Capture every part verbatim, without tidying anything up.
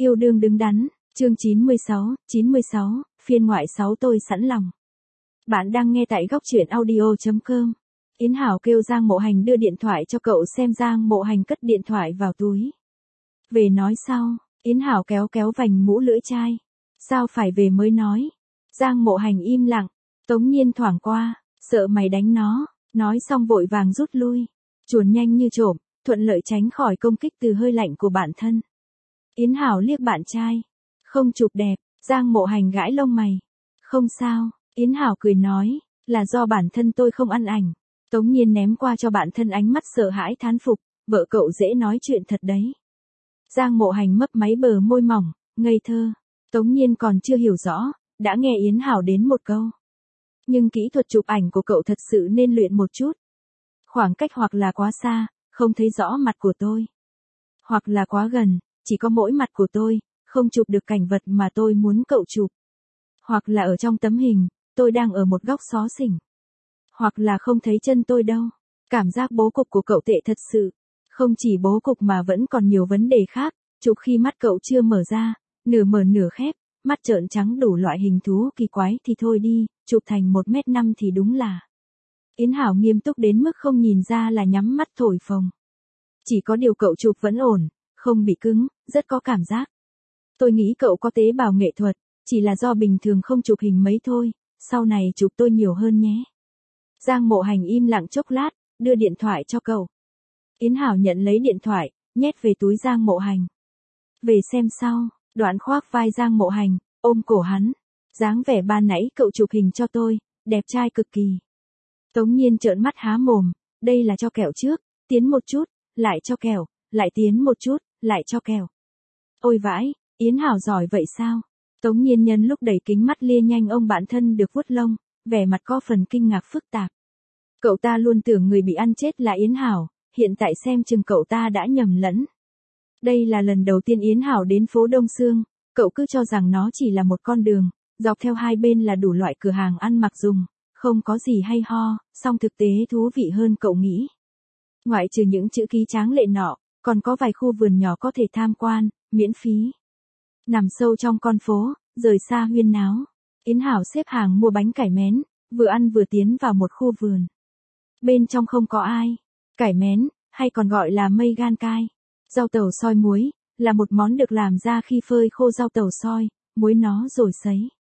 Yêu đương đứng đắn, chương chín mươi sáu, chín mươi sáu, phiên ngoại sáu tôi sẵn lòng. Bạn đang nghe tại góc truyện audio chấm com. Yến Hảo kêu Giang Mộ Hành đưa điện thoại cho cậu xem. Giang Mộ Hành cất điện thoại vào túi. Về nói sau, Yến Hảo kéo kéo vành mũ lưỡi chai. Sao phải về mới nói? Giang Mộ Hành im lặng, Tống Nhiên thoảng qua, sợ mày đánh nó, nói xong vội vàng rút lui. Chuồn nhanh như trộm, thuận lợi tránh khỏi công kích từ hơi lạnh của bản thân. Yến Hảo liếc bạn trai. Không chụp đẹp, Giang Mộ Hành gãi lông mày. Không sao, Yến Hảo cười nói, là do bản thân tôi không ăn ảnh. Tống Nhiên ném qua cho bạn thân ánh mắt sợ hãi thán phục, vợ cậu dễ nói chuyện thật đấy. Giang Mộ Hành mấp máy bờ môi mỏng, ngây thơ. Tống Nhiên còn chưa hiểu rõ, đã nghe Yến Hảo đến một câu. Nhưng kỹ thuật chụp ảnh của cậu thật sự nên luyện một chút. Khoảng cách hoặc là quá xa, không thấy rõ mặt của tôi. Hoặc là quá gần, chỉ có mỗi mặt của tôi, không chụp được cảnh vật mà tôi muốn cậu chụp. Hoặc là ở trong tấm hình, tôi đang ở một góc xó xỉnh. Hoặc là không thấy chân tôi đâu. Cảm giác bố cục của cậu tệ thật sự. Không chỉ bố cục mà vẫn còn nhiều vấn đề khác, chụp khi mắt cậu chưa mở ra, nửa mở nửa khép, mắt trợn trắng đủ loại hình thú kỳ quái thì thôi đi, chụp thành một mét năm thì đúng là. Yến Hảo nghiêm túc đến mức không nhìn ra là nhắm mắt thổi phồng. Chỉ có điều cậu chụp vẫn ổn, không bị cứng, rất có cảm giác. Tôi nghĩ cậu có tế bào nghệ thuật, chỉ là do bình thường không chụp hình mấy thôi, sau này chụp tôi nhiều hơn nhé. Giang Mộ Hành im lặng chốc lát, đưa điện thoại cho cậu. Yến Hảo nhận lấy điện thoại, nhét về túi Giang Mộ Hành. Về xem sau, đoạn khoác vai Giang Mộ Hành, ôm cổ hắn. Dáng vẻ ban nãy cậu chụp hình cho tôi, đẹp trai cực kỳ. Tống Nhiên trợn mắt há mồm, đây là cho kẹo trước, tiến một chút, lại cho kẹo, lại tiến một chút, lại cho kẹo. Ôi vãi, Yến Hảo giỏi vậy sao? Tống Nhiên nhân lúc đẩy kính mắt lia nhanh ông bạn thân được vuốt lông, vẻ mặt có phần kinh ngạc phức tạp. Cậu ta luôn tưởng người bị ăn chết là Yến Hảo, hiện tại xem chừng cậu ta đã nhầm lẫn. Đây là lần đầu tiên Yến Hảo đến phố Đông Sương, cậu cứ cho rằng nó chỉ là một con đường, dọc theo hai bên là đủ loại cửa hàng ăn mặc dùng, không có gì hay ho, song thực tế thú vị hơn cậu nghĩ. Ngoại trừ những chữ ký tráng lệ nọ, còn có vài khu vườn nhỏ có thể tham quan, miễn phí. Nằm sâu trong con phố, rời xa huyên náo, Yến Hảo xếp hàng mua bánh cải mén, vừa ăn vừa tiến vào một khu vườn. Bên trong không có ai. Cải mén, hay còn gọi là mây gan cai, rau tàu xoi muối, là một món được làm ra khi phơi khô rau tàu xoi, muối nó rồi sấy.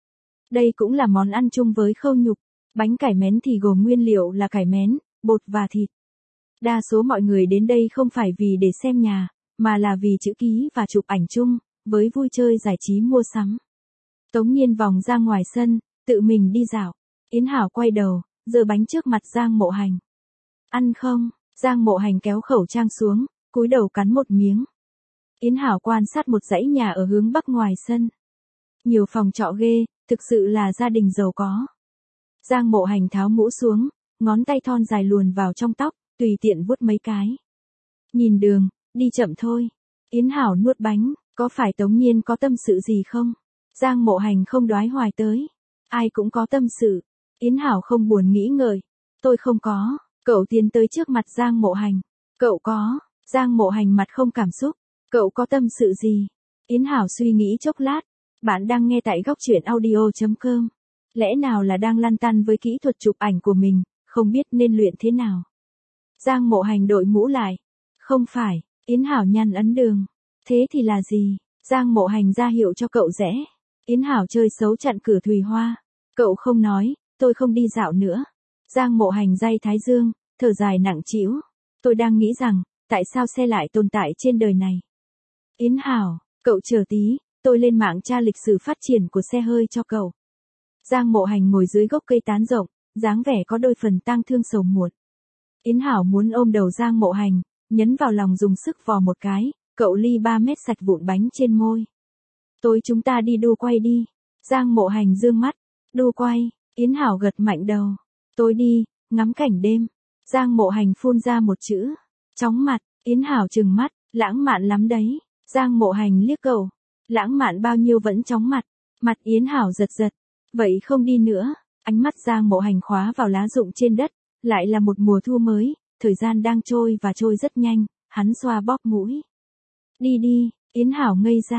Đây cũng là món ăn chung với khâu nhục. Bánh cải mén thì gồm nguyên liệu là cải mén, bột và thịt. Đa số mọi người đến đây không phải vì để xem nhà, mà là vì chữ ký và chụp ảnh chung, với vui chơi giải trí mua sắm. Tống Nhiên vòng ra ngoài sân, tự mình đi dạo. Yến Hảo quay đầu, giơ bánh trước mặt Giang Mộ Hành. Ăn không? Giang Mộ Hành kéo khẩu trang xuống, cúi đầu cắn một miếng. Yến Hảo quan sát một dãy nhà ở hướng bắc ngoài sân. Nhiều phòng trọ ghê, thực sự là gia đình giàu có. Giang Mộ Hành tháo mũ xuống, ngón tay thon dài luồn vào trong tóc, tùy tiện vuốt mấy cái. Nhìn đường, đi chậm thôi. Yến Hảo nuốt bánh, có phải Tống Nhiên có tâm sự gì không? Giang Mộ Hành không đoái hoài tới. Ai cũng có tâm sự. Yến Hảo không buồn nghĩ ngợi. Tôi không có. Cậu tiến tới trước mặt Giang Mộ Hành. Cậu có. Giang Mộ Hành mặt không cảm xúc. Cậu có tâm sự gì? Yến Hảo suy nghĩ chốc lát. Bạn đang nghe tại góc truyện audio chấm com. Lẽ nào là đang lăn tăn với kỹ thuật chụp ảnh của mình, không biết nên luyện thế nào. Giang Mộ Hành đội mũ lại. Không phải, Yến Hảo nhăn ấn đường. Thế thì là gì? Giang Mộ Hành ra hiệu cho cậu rẽ. Yến Hảo chơi xấu chặn cửa Thùy Hoa. Cậu không nói, tôi không đi dạo nữa. Giang Mộ Hành day thái dương, thở dài nặng trĩu. Tôi đang nghĩ rằng, tại sao xe lại tồn tại trên đời này? Yến Hảo, cậu chờ tí, tôi lên mạng tra lịch sử phát triển của xe hơi cho cậu. Giang Mộ Hành ngồi dưới gốc cây tán rộng, dáng vẻ có đôi phần tang thương sầu muộn. Yến Hảo muốn ôm đầu Giang Mộ Hành, nhấn vào lòng dùng sức vò một cái, cậu ly ba mét sạch vụn bánh trên môi. Tối chúng ta đi đu quay đi. Giang Mộ Hành dương mắt. Đu quay, Yến Hảo gật mạnh đầu. Tối đi, ngắm cảnh đêm. Giang Mộ Hành phun ra một chữ. Chóng mặt, Yến Hảo trừng mắt, lãng mạn lắm đấy. Giang Mộ Hành liếc cậu. Lãng mạn bao nhiêu vẫn chóng mặt. Mặt Yến Hảo giật giật. Vậy không đi nữa. Ánh mắt Giang Mộ Hành khóa vào lá rụng trên đất. Lại là một mùa thu mới, thời gian đang trôi và trôi rất nhanh, hắn xoa bóp mũi. Đi đi, Yến Hảo ngây ra.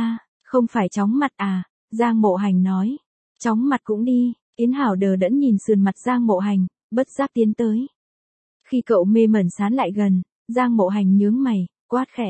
Không phải chóng mặt à, Giang Mộ Hành nói. Chóng mặt cũng đi, Yến Hảo đờ đẫn nhìn sườn mặt Giang Mộ Hành, bất giác tiến tới. Khi cậu mê mẩn sán lại gần, Giang Mộ Hành nhướng mày, quát khẽ.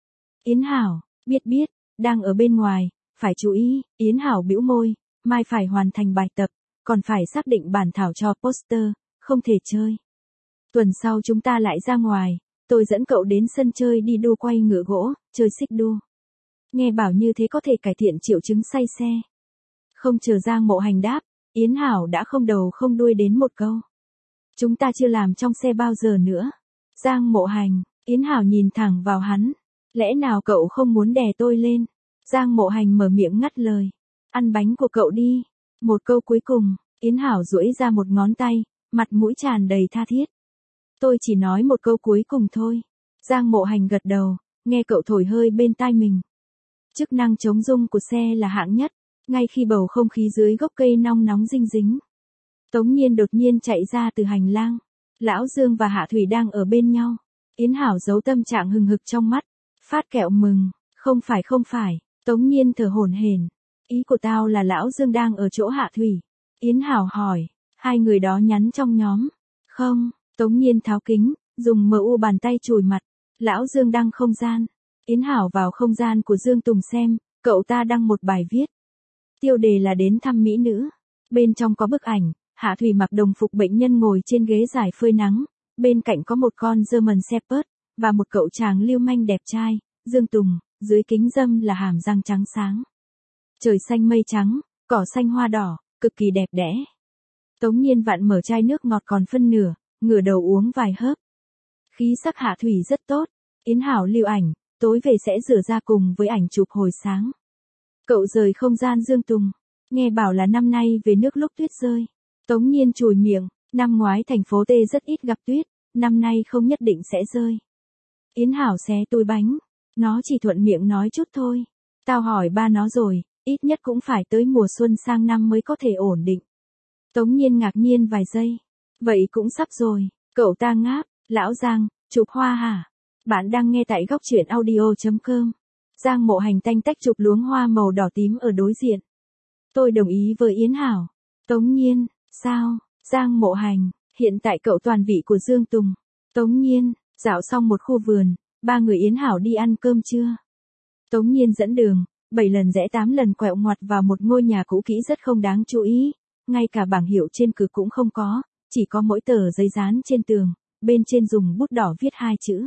Yến Hảo, biết biết, đang ở bên ngoài, phải chú ý, Yến Hảo bĩu môi, mai phải hoàn thành bài tập, còn phải xác định bản thảo cho poster, không thể chơi. Tuần sau chúng ta lại ra ngoài, tôi dẫn cậu đến sân chơi đi đua quay ngựa gỗ, chơi xích đua. Nghe bảo như thế có thể cải thiện triệu chứng say xe. Không chờ Giang Mộ Hành đáp, Yến Hảo đã không đầu không đuôi đến một câu. Chúng ta chưa làm trong xe bao giờ nữa. Giang Mộ Hành, Yến Hảo nhìn thẳng vào hắn. Lẽ nào cậu không muốn đè tôi lên? Giang Mộ Hành mở miệng ngắt lời. Ăn bánh của cậu đi. Một câu cuối cùng, Yến Hảo duỗi ra một ngón tay, mặt mũi tràn đầy tha thiết. Tôi chỉ nói một câu cuối cùng thôi. Giang Mộ Hành gật đầu, nghe cậu thổi hơi bên tai mình. Chức năng chống rung của xe là hạng nhất, ngay khi bầu không khí dưới gốc cây nong nóng dinh dính. Tống Nhiên đột nhiên chạy ra từ hành lang. Lão Dương và Hạ Thủy đang ở bên nhau. Yến Hảo giấu tâm trạng hừng hực trong mắt. Phát kẹo mừng, không phải không phải, Tống Nhiên thở hổn hển. Ý của tao là Lão Dương đang ở chỗ Hạ Thủy. Yến Hảo hỏi, hai người đó nhắn trong nhóm. Không, Tống Nhiên tháo kính, dùng mờ u bàn tay chùi mặt. Lão Dương đăng không gian. Yến Hảo vào không gian của Dương Tùng xem, cậu ta đăng một bài viết. Tiêu đề là đến thăm mỹ nữ. Bên trong có bức ảnh, Hạ Thủy mặc đồng phục bệnh nhân ngồi trên ghế dài phơi nắng. Bên cạnh có một con German Shepherd, và một cậu chàng lưu manh đẹp trai, Dương Tùng, dưới kính râm là hàm răng trắng sáng. Trời xanh mây trắng, cỏ xanh hoa đỏ, cực kỳ đẹp đẽ. Tống Nhiên vặn mở chai nước ngọt còn phân nửa, ngửa đầu uống vài hớp. Khí sắc Hạ Thủy rất tốt. Yến Hảo lưu ảnh, tối về sẽ rửa ra cùng với ảnh chụp hồi sáng. Cậu rời không gian Dương Tùng, nghe bảo là năm nay về nước lúc tuyết rơi. Tống Nhiên chùi miệng, năm ngoái thành phố T rất ít gặp tuyết, năm nay không nhất định sẽ rơi. Yến Hảo xé túi bánh, nó chỉ thuận miệng nói chút thôi. Tao hỏi ba nó rồi, ít nhất cũng phải tới mùa xuân sang năm mới có thể ổn định. Tống Nhiên ngạc nhiên vài giây. Vậy cũng sắp rồi, cậu ta ngáp, Lão Giang, chụp hoa hả? Bạn đang nghe tại góc truyện audio chấm com. Giang Mộ Hành tanh tách chụp luống hoa màu đỏ tím ở đối diện. Tôi đồng ý với Yến Hảo. Tống Nhiên, sao? Giang Mộ Hành, hiện tại cậu toàn vị của Dương Tùng. Tống Nhiên, dạo xong một khu vườn, ba người Yến Hảo đi ăn cơm trưa. Tống Nhiên dẫn đường, bảy lần rẽ tám lần quẹo ngoặt vào một ngôi nhà cũ kỹ rất không đáng chú ý, ngay cả bảng hiệu trên cửa cũng không có, chỉ có mỗi tờ giấy dán trên tường, bên trên dùng bút đỏ viết hai chữ.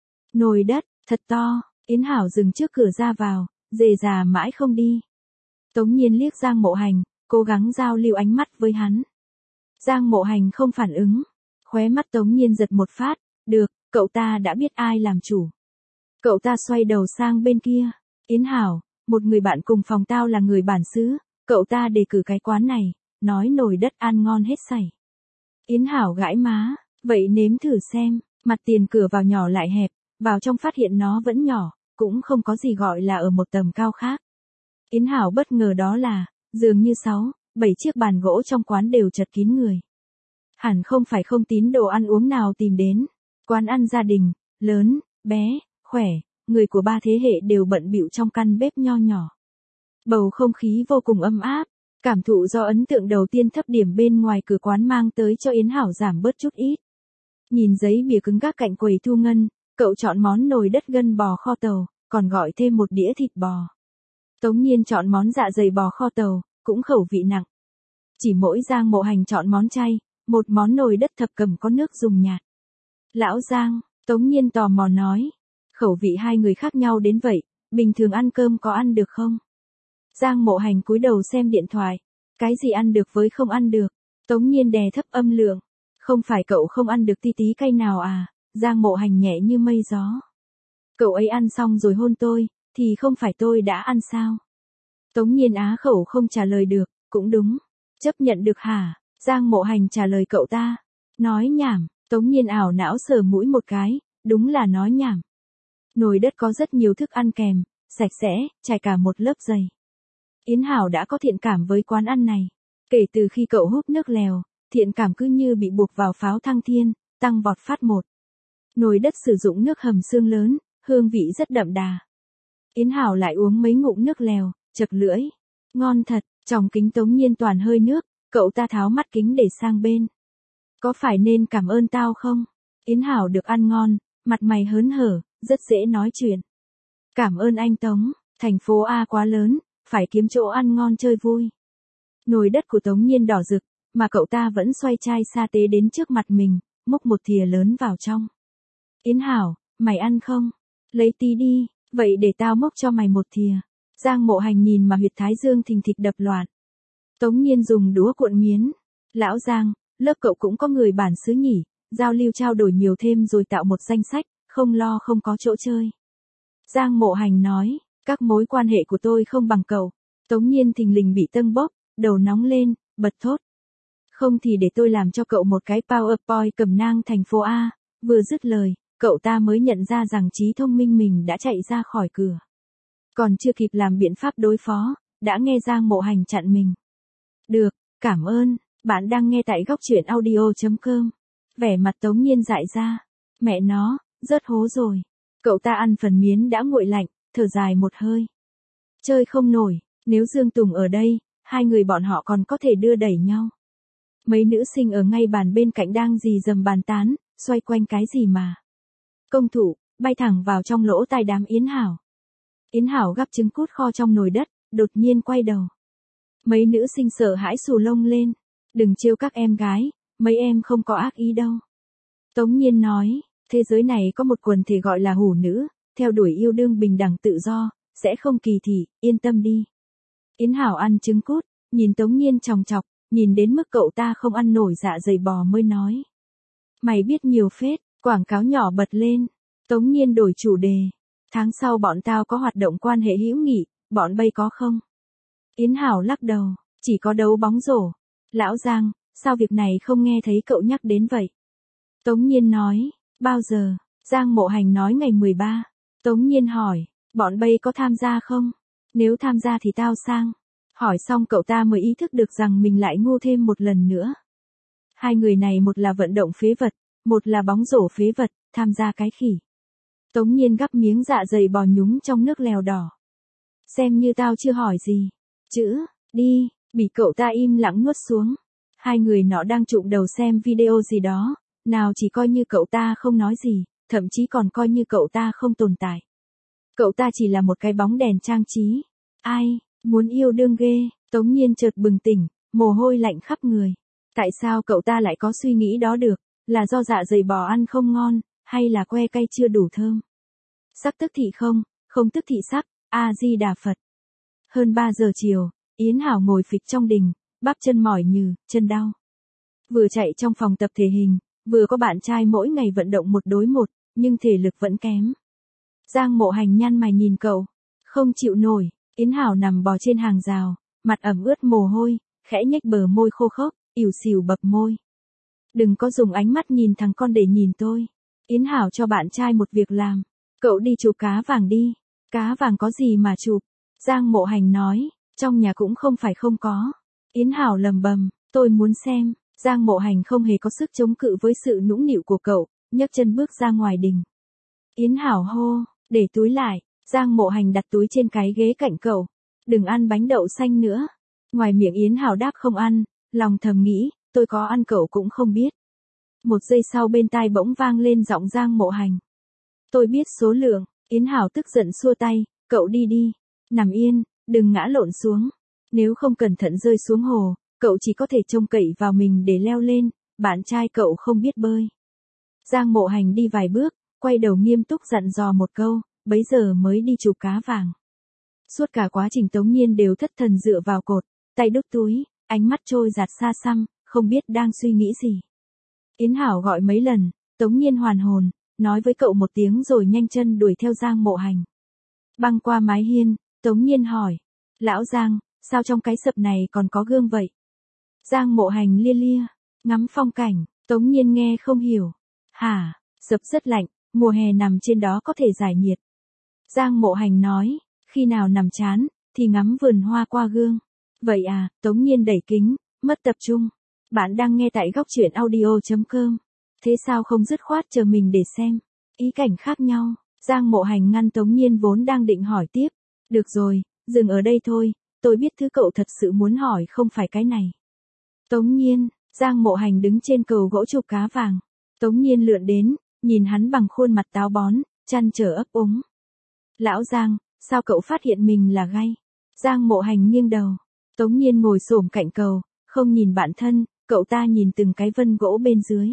Nồi đất, thật to. Yến Hảo dừng trước cửa ra vào, dề già mãi không đi. Tống Nhiên liếc Giang Mộ Hành, cố gắng giao lưu ánh mắt với hắn. Giang Mộ Hành không phản ứng. Khóe mắt Tống Nhiên giật một phát, được, cậu ta đã biết ai làm chủ. Cậu ta xoay đầu sang bên kia. Yến Hảo, một người bạn cùng phòng tao là người bản xứ, cậu ta đề cử cái quán này, nói nồi đất ăn ngon hết sảy. Yến Hảo gãi má, vậy nếm thử xem, mặt tiền cửa vào nhỏ lại hẹp, vào trong phát hiện nó vẫn nhỏ, cũng không có gì gọi là ở một tầm cao khác. Yến Hảo bất ngờ đó là, dường như sáu, bảy chiếc bàn gỗ trong quán đều chật kín người. Hẳn không phải không tín đồ ăn uống nào tìm đến. Quán ăn gia đình, lớn, bé, khỏe, người của ba thế hệ đều bận bịu trong căn bếp nho nhỏ. Bầu không khí vô cùng ấm áp, cảm thụ do ấn tượng đầu tiên thấp điểm bên ngoài cửa quán mang tới cho Yến Hảo giảm bớt chút ít. Nhìn giấy bìa cứng gác cạnh quầy thu ngân, cậu chọn món nồi đất gân bò kho tàu, còn gọi thêm một đĩa thịt bò. Tống Nhiên chọn món dạ dày bò kho tàu, cũng khẩu vị nặng. Chỉ mỗi Giang Mộ Hành chọn món chay, một món nồi đất thập cẩm có nước dùng nhạt. Lão Giang, Tống Nhiên tò mò nói, khẩu vị hai người khác nhau đến vậy, bình thường ăn cơm có ăn được không? Giang Mộ Hành cúi đầu xem điện thoại, cái gì ăn được với không ăn được? Tống Nhiên đè thấp âm lượng, không phải cậu không ăn được tí tí cay nào à? Giang Mộ Hành nhẹ như mây gió. Cậu ấy ăn xong rồi hôn tôi, thì không phải tôi đã ăn sao? Tống Nhiên á khẩu không trả lời được, cũng đúng. Chấp nhận được hả? Giang Mộ Hành trả lời cậu ta. Nói nhảm, Tống Nhiên ảo não sờ mũi một cái, đúng là nói nhảm. Nồi đất có rất nhiều thức ăn kèm, sạch sẽ, trải cả một lớp dày. Yến Hảo đã có thiện cảm với quán ăn này. Kể từ khi cậu húp nước lèo, thiện cảm cứ như bị buộc vào pháo thăng thiên, tăng vọt phát một. Nồi đất sử dụng nước hầm xương lớn, hương vị rất đậm đà. Yến Hảo lại uống mấy ngụm nước lèo, chật lưỡi. Ngon thật, trong kính Tống Nhiên toàn hơi nước, cậu ta tháo mắt kính để sang bên. Có phải nên cảm ơn tao không? Yến Hảo được ăn ngon, mặt mày hớn hở, rất dễ nói chuyện. Cảm ơn anh Tống, thành phố A quá lớn, phải kiếm chỗ ăn ngon chơi vui. Nồi đất của Tống Nhiên đỏ rực, mà cậu ta vẫn xoay chai sa tế đến trước mặt mình, múc một thìa lớn vào trong. Yến Hảo, mày ăn không? Lấy tí đi, vậy để tao múc cho mày một thìa. Giang Mộ Hành nhìn mà huyệt thái dương thình thịch đập loạn. Tống Nhiên dùng đũa cuộn miến. Lão Giang, lớp cậu cũng có người bản xứ nhỉ, giao lưu trao đổi nhiều thêm rồi tạo một danh sách, không lo không có chỗ chơi. Giang Mộ Hành nói, các mối quan hệ của tôi không bằng cậu. Tống Nhiên thình lình bị tâng bốc, đầu nóng lên, bật thốt. Không thì để tôi làm cho cậu một cái PowerPoint cầm nang thành phố A. Vừa dứt lời, cậu ta mới nhận ra rằng trí thông minh mình đã chạy ra khỏi cửa. Còn chưa kịp làm biện pháp đối phó, đã nghe Giang Mộ Hành chặn mình. Được, cảm ơn, bạn đang nghe tại góc truyện audio chấm com. Vẻ mặt Tống Nhiên dại ra. Mẹ nó, rớt hố rồi. Cậu ta ăn phần miến đã nguội lạnh, thở dài một hơi. Chơi không nổi, nếu Dương Tùng ở đây, hai người bọn họ còn có thể đưa đẩy nhau. Mấy nữ sinh ở ngay bàn bên cạnh đang rì rầm bàn tán, xoay quanh cái gì mà. Công thủ, bay thẳng vào trong lỗ tai đám Yến Hảo. Yến Hảo gắp trứng cút kho trong nồi đất, đột nhiên quay đầu. Mấy nữ sinh sợ hãi xù lông lên. Đừng trêu các em gái, mấy em không có ác ý đâu. Tống Nhiên nói, thế giới này có một quần thể gọi là hủ nữ, theo đuổi yêu đương bình đẳng tự do, sẽ không kỳ thị, yên tâm đi. Yến Hảo ăn trứng cút, nhìn Tống Nhiên chòng chọc, nhìn đến mức cậu ta không ăn nổi dạ dày bò mới nói. Mày biết nhiều phết, quảng cáo nhỏ bật lên. Tống Nhiên đổi chủ đề. Tháng sau bọn tao có hoạt động quan hệ hữu nghị, bọn bay có không? Yến Hảo lắc đầu, chỉ có đấu bóng rổ. Lão Giang, sao việc này không nghe thấy cậu nhắc đến vậy? Tống Nhiên nói, bao giờ? Giang Mộ Hành nói ngày mười ba. Tống Nhiên hỏi, bọn bay có tham gia không? Nếu tham gia thì tao sang. Hỏi xong cậu ta mới ý thức được rằng mình lại ngu thêm một lần nữa. Hai người này một là vận động phế vật, một là bóng rổ phế vật, tham gia cái khỉ. Tống Nhiên gắp miếng dạ dày bò nhúng trong nước lèo đỏ. Xem như tao chưa hỏi gì. Chữ, đi, bị cậu ta im lặng nuốt xuống. Hai người nọ đang trụm đầu xem video gì đó, nào chỉ coi như cậu ta không nói gì, thậm chí còn coi như cậu ta không tồn tại. Cậu ta chỉ là một cái bóng đèn trang trí. Ai, muốn yêu đương ghê, Tống Nhiên chợt bừng tỉnh, mồ hôi lạnh khắp người. Tại sao cậu ta lại có suy nghĩ đó được, là do dạ dày bò ăn không ngon, hay là que cay chưa đủ thơm? Sắc tức thị không, không tức thị sắc, A-di-đà Phật. Hơn ba giờ chiều, Yến Hảo ngồi phịch trong đình, bắp chân mỏi nhừ, chân đau. Vừa chạy trong phòng tập thể hình, vừa có bạn trai mỗi ngày vận động một đối một, nhưng thể lực vẫn kém. Giang Mộ Hành nhăn mày nhìn cậu, không chịu nổi. Yến Hảo nằm bò trên hàng rào, mặt ẩm ướt mồ hôi, khẽ nhếch bờ môi khô khốc, ỉu xìu bập môi. Đừng có dùng ánh mắt nhìn thằng con để nhìn tôi. Yến Hảo cho bạn trai một việc làm. Cậu đi chụp cá vàng đi. Cá vàng có gì mà chụp? Giang Mộ Hành nói, trong nhà cũng không phải không có. Yến Hảo lầm bầm, tôi muốn xem. Giang Mộ Hành không hề có sức chống cự với sự nũng nịu của cậu, nhấc chân bước ra ngoài đình. Yến Hảo hô, để túi lại. Giang Mộ Hành đặt túi trên cái ghế cạnh cậu. Đừng ăn bánh đậu xanh nữa. Ngoài miệng Yến Hảo đáp không ăn, lòng thầm nghĩ, tôi có ăn cậu cũng không biết. Một giây sau bên tai bỗng vang lên giọng Giang Mộ Hành. Tôi biết số lượng. Yến Hảo tức giận xua tay, cậu đi đi. Nằm yên, đừng ngã lộn xuống. Nếu không cẩn thận rơi xuống hồ, cậu chỉ có thể trông cậy vào mình để leo lên, bạn trai cậu không biết bơi. Giang Mộ Hành đi vài bước, quay đầu nghiêm túc dặn dò một câu, bấy giờ mới đi chụp cá vàng. Suốt cả quá trình Tống Nhiên đều thất thần dựa vào cột, tay đút túi, ánh mắt trôi dạt xa xăm, không biết đang suy nghĩ gì. Yến Hảo gọi mấy lần, Tống Nhiên hoàn hồn, nói với cậu một tiếng rồi nhanh chân đuổi theo Giang Mộ Hành. Băng qua mái hiên, Tống Nhiên hỏi, lão Giang, sao trong cái sập này còn có gương vậy? Giang Mộ Hành lia lia, ngắm phong cảnh, Tống Nhiên nghe không hiểu. Hả, sập rất lạnh, mùa hè nằm trên đó có thể giải nhiệt. Giang Mộ Hành nói, khi nào nằm chán, thì ngắm vườn hoa qua gương. Vậy à, Tống Nhiên đẩy kính, mất tập trung. Bạn đang nghe tại góc truyện audio chấm com. Thế sao không dứt khoát chờ mình để xem? Ý cảnh khác nhau. Giang Mộ Hành ngăn Tống Nhiên vốn đang định hỏi tiếp. Được rồi, dừng ở đây thôi, tôi biết thứ cậu thật sự muốn hỏi không phải cái này. Tống Nhiên, Giang Mộ Hành đứng trên cầu gỗ chụp cá vàng. Tống Nhiên lượn đến, nhìn hắn bằng khuôn mặt táo bón, chăn trở ấp úng. Lão Giang, sao cậu phát hiện mình là gay? Giang Mộ Hành nghiêng đầu. Tống Nhiên ngồi xổm cạnh cầu, không nhìn bạn thân, cậu ta nhìn từng cái vân gỗ bên dưới.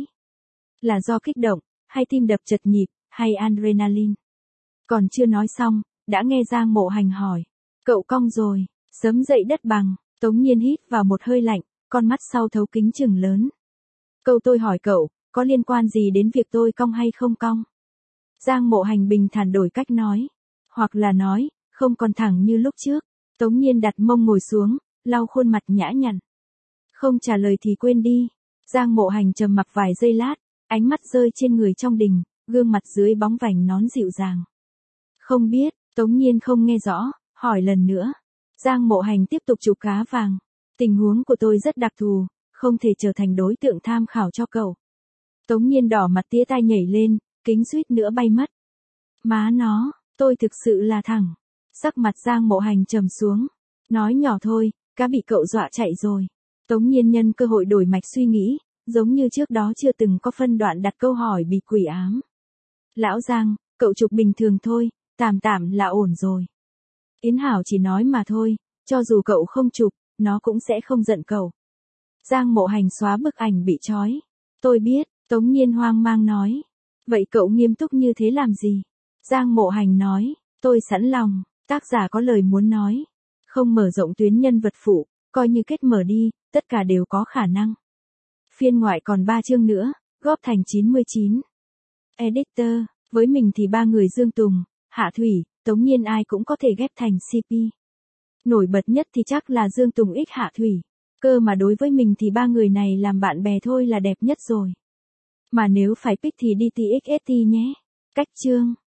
Là do kích động, hay tim đập chật nhịp, hay adrenaline? Còn chưa nói xong, đã nghe Giang Mộ Hành hỏi. Cậu cong rồi, sớm dậy đất bằng. Tống Nhiên hít vào một hơi lạnh, con mắt sau thấu kính chừng lớn. Câu tôi hỏi cậu, có liên quan gì đến việc tôi cong hay không cong? Giang Mộ Hành bình thản đổi cách nói. Hoặc là nói, không còn thẳng như lúc trước. Tống Nhiên đặt mông ngồi xuống, lau khuôn mặt nhã nhặn. Không trả lời thì quên đi. Giang Mộ Hành trầm mặc vài giây lát, ánh mắt rơi trên người trong đình, gương mặt dưới bóng vành nón dịu dàng. Không biết, Tống Nhiên không nghe rõ, hỏi lần nữa. Giang Mộ Hành tiếp tục chụp cá vàng. Tình huống của tôi rất đặc thù, không thể trở thành đối tượng tham khảo cho cậu. Tống Nhiên đỏ mặt tía tai nhảy lên, kính suýt nữa bay mất. Má nó, tôi thực sự là thẳng. Sắc mặt Giang Mộ Hành trầm xuống. Nói nhỏ thôi, cá bị cậu dọa chạy rồi. Tống Nhiên nhân cơ hội đổi mạch suy nghĩ, giống như trước đó chưa từng có phân đoạn đặt câu hỏi bị quỷ ám. Lão Giang, cậu chụp bình thường thôi, tạm tạm là ổn rồi. Yến Hảo chỉ nói mà thôi, cho dù cậu không chụp, nó cũng sẽ không giận cậu. Giang Mộ Hành xóa bức ảnh bị trói. Tôi biết, Tống Nhiên hoang mang nói. Vậy cậu nghiêm túc như thế làm gì? Giang Mộ Hành nói, tôi sẵn lòng, tác giả có lời muốn nói. Không mở rộng tuyến nhân vật phụ, coi như kết mở đi, tất cả đều có khả năng. Phiên ngoại còn ba chương nữa, góp thành chín mươi chín. Editor, với mình thì ba người Dương Tùng, Hạ Thủy, Tống Nhiên ai cũng có thể ghép thành xê pê. Nổi bật nhất thì chắc là Dương Tùng x Hạ Thủy. Cơ mà đối với mình thì ba người này làm bạn bè thôi là đẹp nhất rồi. Mà nếu phải pick thì đi tê ích ét tê nhé. Cách chương.